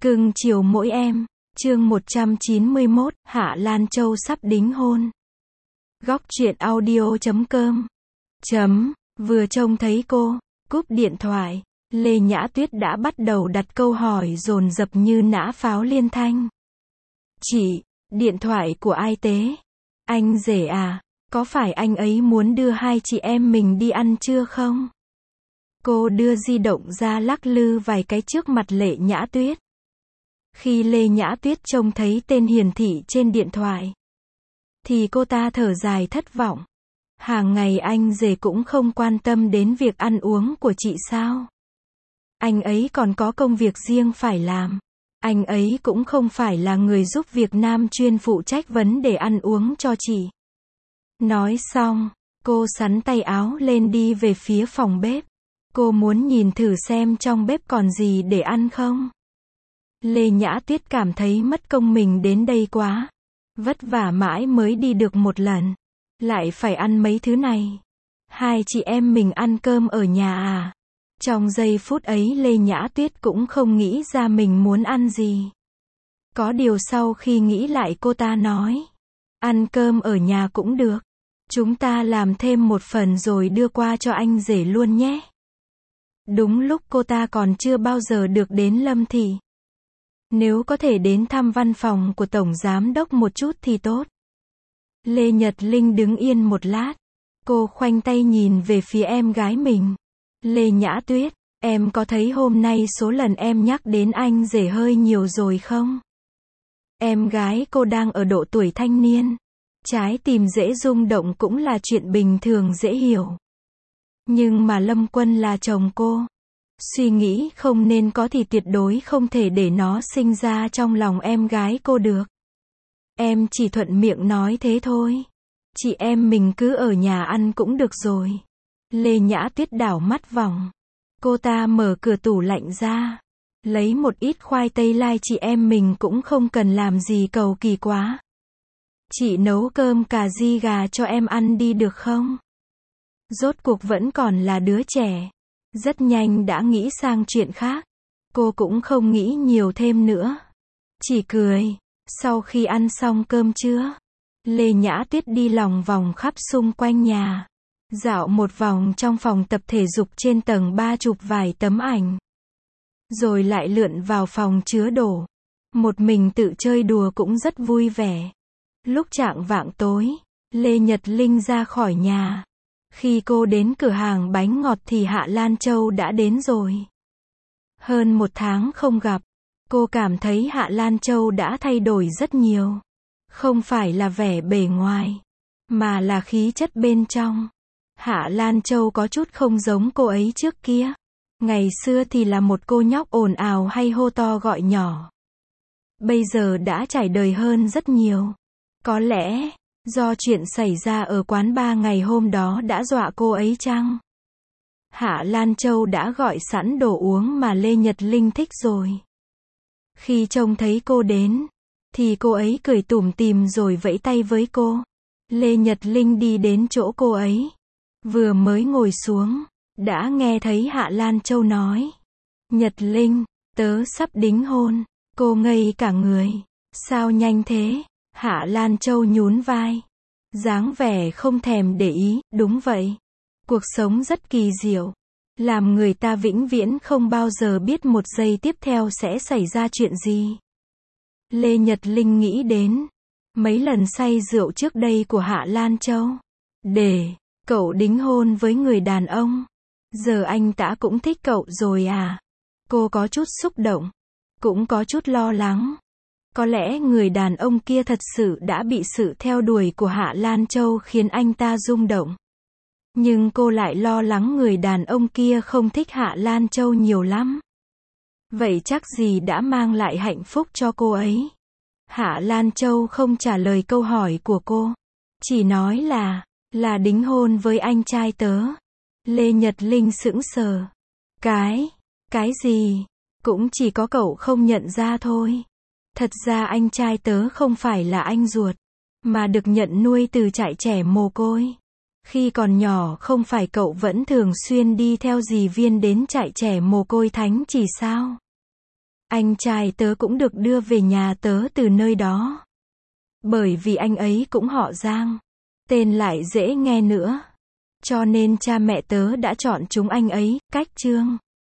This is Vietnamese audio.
Cưng chiều mỗi em. Chương 191, Hạ Lan Châu sắp đính hôn. Góc truyện audio.com. Vừa trông thấy cô, cúp điện thoại, Lê Nhã Tuyết đã bắt đầu đặt câu hỏi dồn dập như nã pháo liên thanh. Chị, điện thoại của ai thế? Anh rể à, có phải anh ấy muốn đưa hai chị em mình đi ăn trưa không? Cô đưa di động ra lắc lư vài cái trước mặt Lê Nhã Tuyết. Khi Lê Nhã Tuyết trông thấy tên hiển thị trên điện thoại, thì cô ta thở dài thất vọng. Hàng ngày anh rể cũng không quan tâm đến việc ăn uống của chị sao? Anh ấy còn có công việc riêng phải làm. Anh ấy cũng không phải là người giúp việc nam chuyên phụ trách vấn đề ăn uống cho chị. Nói xong, cô xắn tay áo lên đi về phía phòng bếp. Cô muốn nhìn thử xem trong bếp còn gì để ăn không? Lê Nhã Tuyết cảm thấy mất công mình đến đây quá. Vất vả mãi mới đi được một lần. Lại phải ăn mấy thứ này. Hai chị em mình ăn cơm ở nhà à? Trong giây phút ấy Lê Nhã Tuyết cũng không nghĩ ra mình muốn ăn gì. Có điều sau khi nghĩ lại cô ta nói. Ăn cơm ở nhà cũng được. Chúng ta làm thêm một phần rồi đưa qua cho anh rể luôn nhé. Đúng lúc cô ta còn chưa bao giờ được đến Lâm Thị. Nếu có thể đến thăm văn phòng của Tổng Giám Đốc một chút thì tốt. Lê Nhật Linh đứng yên một lát. Cô khoanh tay nhìn về phía em gái mình. Lê Nhã Tuyết, em có thấy hôm nay số lần em nhắc đến anh rể hơi nhiều rồi không? Em gái cô đang ở độ tuổi thanh niên. Trái tim dễ rung động cũng là chuyện bình thường dễ hiểu. Nhưng mà Lâm Quân là chồng cô. Suy nghĩ không nên có thì tuyệt đối không thể để nó sinh ra trong lòng em gái cô được. Em chỉ thuận miệng nói thế thôi. Chị em mình cứ ở nhà ăn cũng được rồi. Lê Nhã Tuyết đảo mắt vòng. Cô ta mở cửa tủ lạnh ra. Lấy một ít khoai tây lai, chị em mình cũng không cần làm gì cầu kỳ quá. Chị nấu cơm cà ri gà cho em ăn đi được không? Rốt cuộc vẫn còn là đứa trẻ. Rất nhanh đã nghĩ sang chuyện khác. Cô cũng không nghĩ nhiều thêm nữa. Chỉ cười. Sau khi ăn xong cơm trưa, Lê Nhã Tuyết đi lòng vòng khắp xung quanh nhà. Dạo một vòng trong phòng tập thể dục trên tầng 3 chụp vài tấm ảnh. Rồi lại lượn vào phòng chứa đồ. Một mình tự chơi đùa cũng rất vui vẻ. Lúc chạng vạng tối, Lê Nhật Linh ra khỏi nhà. Khi cô đến cửa hàng bánh ngọt thì Hạ Lan Châu đã đến rồi. Hơn một tháng không gặp, cô cảm thấy Hạ Lan Châu đã thay đổi rất nhiều. Không phải là vẻ bề ngoài, mà là khí chất bên trong. Hạ Lan Châu có chút không giống cô ấy trước kia. Ngày xưa thì là một cô nhóc ồn ào hay hô to gọi nhỏ. Bây giờ đã trải đời hơn rất nhiều. Có lẽ do chuyện xảy ra ở quán bar ngày hôm đó đã dọa cô ấy chăng? Hạ Lan Châu đã gọi sẵn đồ uống mà Lê Nhật Linh thích rồi. Khi trông thấy cô đến, thì cô ấy cười tủm tỉm rồi vẫy tay với cô. Lê Nhật Linh đi đến chỗ cô ấy. Vừa mới ngồi xuống, đã nghe thấy Hạ Lan Châu nói. Nhật Linh, tớ sắp đính hôn. Cô ngây cả người. Sao nhanh thế? Hạ Lan Châu nhún vai. Dáng vẻ không thèm để ý, đúng vậy. Cuộc sống rất kỳ diệu. Làm người ta vĩnh viễn không bao giờ biết một giây tiếp theo sẽ xảy ra chuyện gì. Lê Nhật Linh nghĩ đến mấy lần say rượu trước đây của Hạ Lan Châu. Để cậu đính hôn với người đàn ông. Giờ anh ta cũng thích cậu rồi à? Cô có chút xúc động. Cũng có chút lo lắng. Có lẽ người đàn ông kia thật sự đã bị sự theo đuổi của Hạ Lan Châu khiến anh ta rung động. Nhưng cô lại lo lắng người đàn ông kia không thích Hạ Lan Châu nhiều lắm. Vậy chắc gì đã mang lại hạnh phúc cho cô ấy? Hạ Lan Châu không trả lời câu hỏi của cô. Chỉ nói là đính hôn với anh trai tớ. Lê Nhật Linh sững sờ. Cái gì? Cũng chỉ có cậu không nhận ra thôi. Thật ra anh trai tớ không phải là anh ruột, mà được nhận nuôi từ trại trẻ mồ côi. Khi còn nhỏ không phải cậu vẫn thường xuyên đi theo dì Viên đến trại trẻ mồ côi Thánh Chỉ sao? Anh trai tớ cũng được đưa về nhà tớ từ nơi đó. Bởi vì anh ấy cũng họ Giang. Tên lại dễ nghe nữa. Cho nên cha mẹ tớ đã chọn chúng anh ấy, cách Trương.